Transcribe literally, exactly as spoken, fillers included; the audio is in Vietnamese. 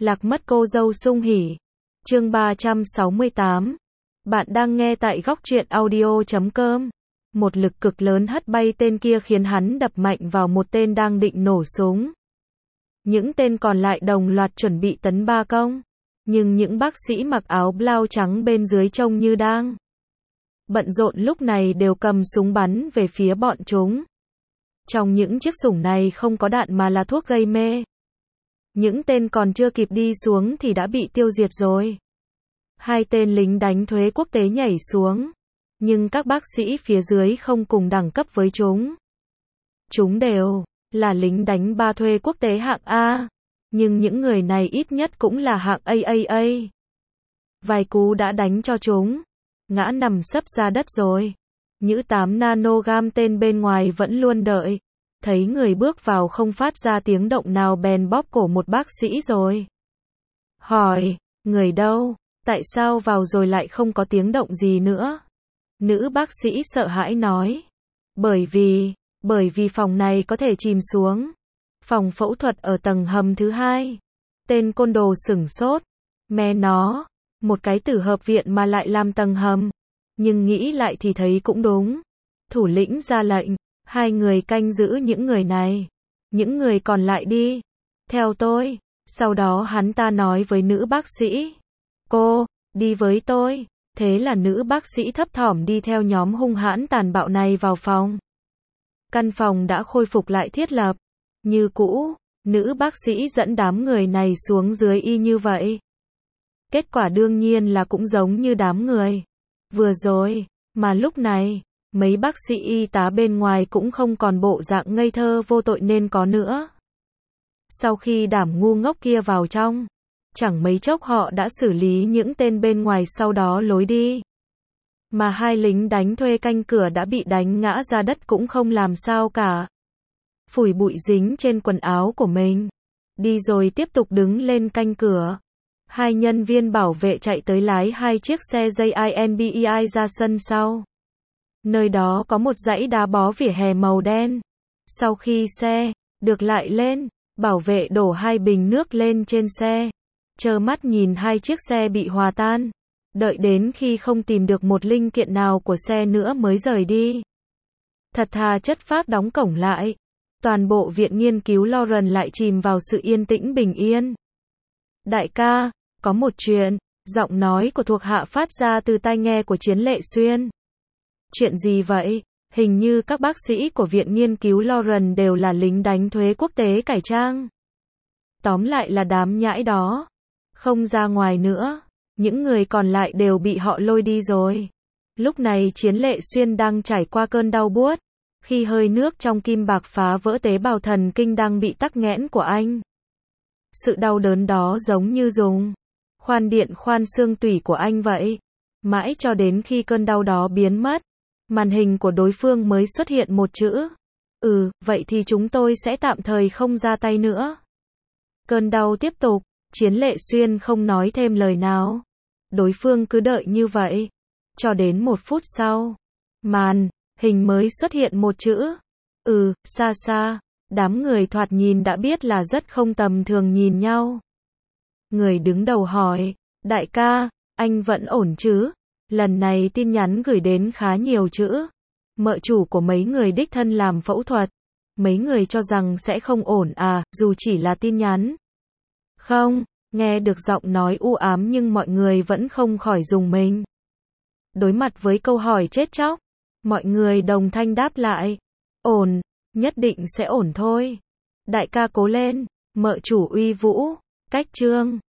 Lạc mất cô dâu sung hỉ. Chương ba trăm sáu mươi tám. Bạn đang nghe tại góc truyện audio chấm com. Một lực cực lớn hất bay tên kia khiến hắn đập mạnh vào một tên đang định nổ súng. Những tên còn lại đồng loạt chuẩn bị tấn ba công. Nhưng những bác sĩ mặc áo blau trắng bên dưới trông như đang bận rộn lúc này đều cầm súng bắn về phía bọn chúng. Trong những chiếc súng này không có đạn mà là thuốc gây mê. Những tên còn chưa kịp đi xuống thì đã bị tiêu diệt rồi. Hai tên lính đánh thuế quốc tế nhảy xuống. Nhưng các bác sĩ phía dưới không cùng đẳng cấp với chúng. Chúng đều là lính đánh ba thuê quốc tế hạng A. Nhưng những người này ít nhất cũng là hạng A A A. Vài cú đã đánh cho chúng ngã nằm sấp ra đất rồi. Nhữ tám nanogam tên bên ngoài vẫn luôn đợi. Thấy người bước vào không phát ra tiếng động nào bèn bóp cổ một bác sĩ rồi. Hỏi, người đâu? Tại sao vào rồi lại không có tiếng động gì nữa? Nữ bác sĩ sợ hãi nói. Bởi vì, bởi vì phòng này có thể chìm xuống. Phòng phẫu thuật ở tầng hầm thứ hai. Tên côn đồ sửng sốt. Mẹ nó, một cái tử hợp viện mà lại làm tầng hầm. Nhưng nghĩ lại thì thấy cũng đúng. Thủ lĩnh ra lệnh. Hai người canh giữ những người này. Những người còn lại đi. Theo tôi. Sau đó hắn ta nói với nữ bác sĩ. Cô, đi với tôi. Thế là nữ bác sĩ thấp thỏm đi theo nhóm hung hãn tàn bạo này vào phòng. Căn phòng đã khôi phục lại thiết lập. Như cũ, nữ bác sĩ dẫn đám người này xuống dưới y như vậy. Kết quả đương nhiên là cũng giống như đám người vừa rồi, mà lúc này, mấy bác sĩ y tá bên ngoài cũng không còn bộ dạng ngây thơ vô tội nên có nữa. Sau khi đám ngu ngốc kia vào trong, chẳng mấy chốc họ đã xử lý những tên bên ngoài sau đó lối đi. Mà hai lính đánh thuê canh cửa đã bị đánh ngã ra đất cũng không làm sao cả. Phủi bụi dính trên quần áo của mình. Đi rồi tiếp tục đứng lên canh cửa. Hai nhân viên bảo vệ chạy tới lái hai chiếc xe dây i en bê i ra sân sau. Nơi đó có một dãy đá bó vỉa hè màu đen. Sau khi xe được lại lên, bảo vệ đổ hai bình nước lên trên xe. Trơ mắt nhìn hai chiếc xe bị hòa tan. Đợi đến khi không tìm được một linh kiện nào của xe nữa mới rời đi. Thật thà chất phác đóng cổng lại. Toàn bộ viện nghiên cứu Lauren lại chìm vào sự yên tĩnh bình yên. Đại ca, có một chuyện. Giọng nói của thuộc hạ phát ra từ tai nghe của Chiến Lệ Xuyên. Chuyện gì vậy? Hình như các bác sĩ của viện nghiên cứu Lauren đều là lính đánh thuế quốc tế cải trang. Tóm lại là đám nhãi đó không ra ngoài nữa. Những người còn lại đều bị họ lôi đi rồi. Lúc này Chiến Lệ Xuyên đang trải qua cơn đau buốt. Khi hơi nước trong kim bạc phá vỡ tế bào thần kinh đang bị tắc nghẽn của anh. Sự đau đớn đó giống như dùng khoan điện khoan xương tủy của anh vậy. Mãi cho đến khi cơn đau đó biến mất, màn hình của đối phương mới xuất hiện một chữ. Ừ, vậy thì chúng tôi sẽ tạm thời không ra tay nữa. Cơn đau tiếp tục, Chiến Lệ Xuyên không nói thêm lời nào. Đối phương cứ đợi như vậy. Cho đến một phút sau, màn hình mới xuất hiện một chữ. Ừ, xa xa, đám người thoạt nhìn đã biết là rất không tầm thường nhìn nhau. Người đứng đầu hỏi, đại ca, anh vẫn ổn chứ? Lần này tin nhắn gửi đến khá nhiều chữ. Mợ chủ của mấy người đích thân làm phẫu thuật. Mấy người cho rằng sẽ không ổn à, dù chỉ là tin nhắn. Không, nghe được giọng nói u ám nhưng mọi người vẫn không khỏi rùng mình. Đối mặt với câu hỏi chết chóc, mọi người đồng thanh đáp lại. Ổn, nhất định sẽ ổn thôi. Đại ca cố lên, mợ chủ uy vũ, cách trương.